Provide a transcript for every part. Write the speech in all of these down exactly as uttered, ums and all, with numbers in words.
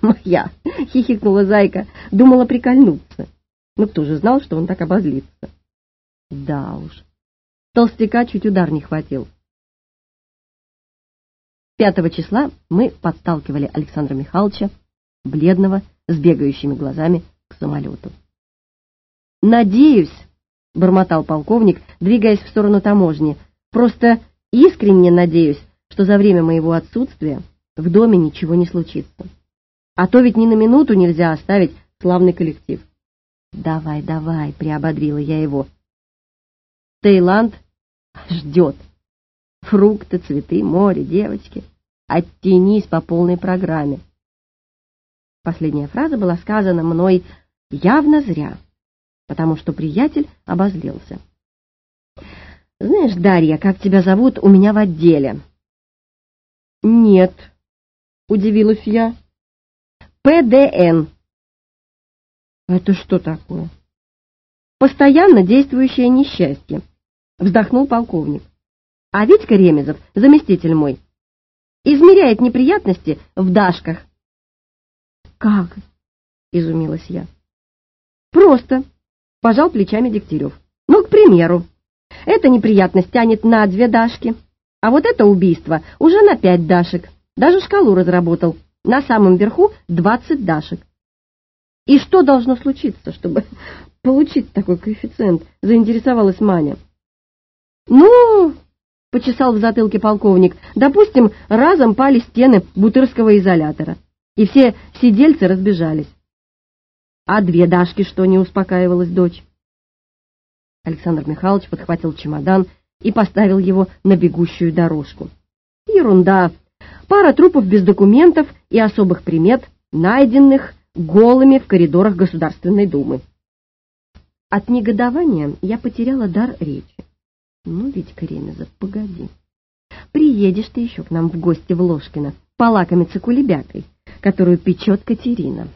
моя!» — хихикнула Зайка. Думала прикольнуться. Ну, кто же знал, что он так обозлится? Да уж, толстяка чуть удар не хватил. Пятого числа мы подталкивали Александра Михайловича, бледного, с бегающими глазами, к самолету. «Надеюсь», — бормотал полковник, двигаясь в сторону таможни, «просто искренне надеюсь, что за время моего отсутствия в доме ничего не случится. А то ведь ни на минуту нельзя оставить славный коллектив». «Давай, давай», — приободрила я его. «Таиланд ждет. Фрукты, цветы, море, девочки. Оттянись по полной программе». Последняя фраза была сказана мной явно зря, потому что приятель обозлился. «Знаешь, Дарья, как тебя зовут у меня в отделе?» «Нет», — удивилась я. «Пэ дэ эн». «Это что такое?» «Постоянно действующее несчастье», — вздохнул полковник. «А Витька Ремезов, заместитель мой, измеряет неприятности в дашках». «Как?» — изумилась я. «Просто», — пожал плечами Дегтярев. «Ну, к примеру, эта неприятность тянет на две дашки, а вот это убийство уже на пять дашек. Даже шкалу разработал. На самом верху двадцать дашек. И что должно случиться, чтобы получить такой коэффициент?» — заинтересовалась Маня. «Ну, — почесал в затылке полковник, — допустим, разом пали стены бутырского изолятора, и все сидельцы разбежались. А две дашки что?» — не успокаивалась дочь. Александр Михайлович подхватил чемодан и поставил его на бегущую дорожку. «Ерунда. Пара трупов без документов и особых примет, найденных голыми в коридорах Государственной Думы». От негодования я потеряла дар речи. «Ну, Витька Ремезов, погоди. Приедешь ты еще к нам в гости в Ложкино полакомиться кулебякой, которую печет Катерина».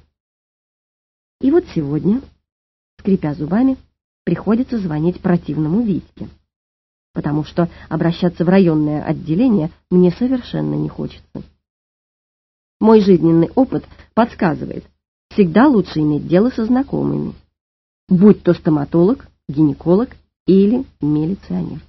И вот сегодня, скрипя зубами, приходится звонить противному Витьке, потому что обращаться в районное отделение мне совершенно не хочется. Мой жизненный опыт подсказывает, всегда лучше иметь дело со знакомыми, будь то стоматолог, гинеколог или милиционер.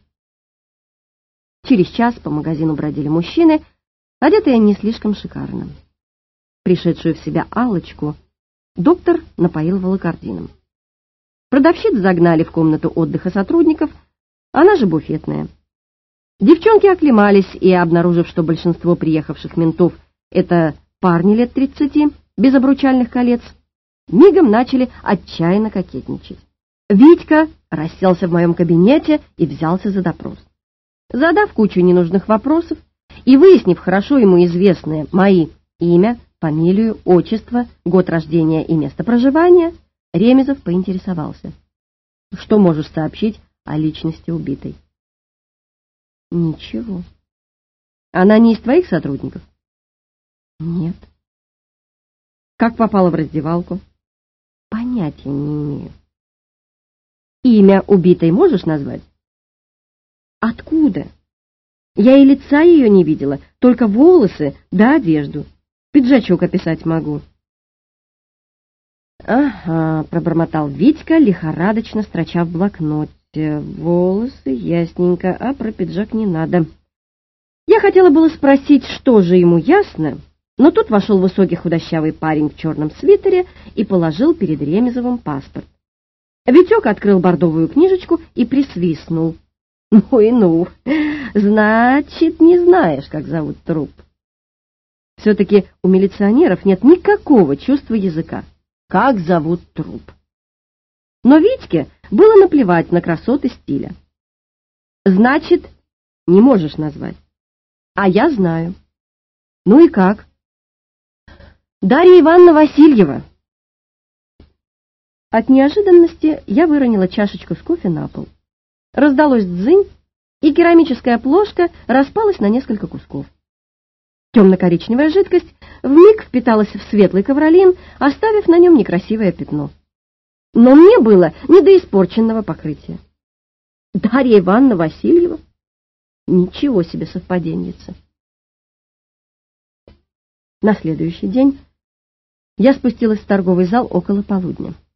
Через час по магазину бродили мужчины, одетые не слишком шикарно. Пришедшую в себя Аллочку доктор напоил волокордином. Продавщиц загнали в комнату отдыха сотрудников, она же буфетная. Девчонки оклемались и, обнаружив, что большинство приехавших ментов — это парни лет тридцати, без обручальных колец, мигом начали отчаянно кокетничать. Витька расселся в моем кабинете и взялся за допрос. Задав кучу ненужных вопросов и выяснив хорошо ему известные мои имя, фамилию, отчество, год рождения и место проживания, Ремезов поинтересовался: «Что можешь сообщить о личности убитой?» «Ничего». «Она не из твоих сотрудников?» «Нет». «Как попала в раздевалку?» «Понятия не имею». «Имя убитой можешь назвать?» «Откуда? Я и лица ее не видела, только волосы да одежду. Пиджачок описать могу». «Ага», — пробормотал Витька, лихорадочно строча в блокноте. «Волосы, ясненько, а про пиджак не надо». Я хотела было спросить, что же ему ясно, но тут вошел высокий худощавый парень в черном свитере и положил перед Ремезовым паспорт. Витек открыл бордовую книжечку и присвистнул. «Ну и ну! Значит, не знаешь, как зовут труп». Все-таки у милиционеров нет никакого чувства языка. Как зовут труп? Но Витьке было наплевать на красоты стиля. «Значит, не можешь назвать». «А я знаю». «Ну и как?» «Дарья Ивановна Васильева». От неожиданности я выронила чашечку с кофе на пол. Раздалось дзынь, и керамическая плошка распалась на несколько кусков. Темно-коричневая жидкость вмиг впиталась в светлый ковролин, оставив на нем некрасивое пятно. Но мне было не до испорченного покрытия. Дарья Ивановна Васильева? Ничего себе совпаденница. На следующий день Я спустилась в торговый зал около полудня.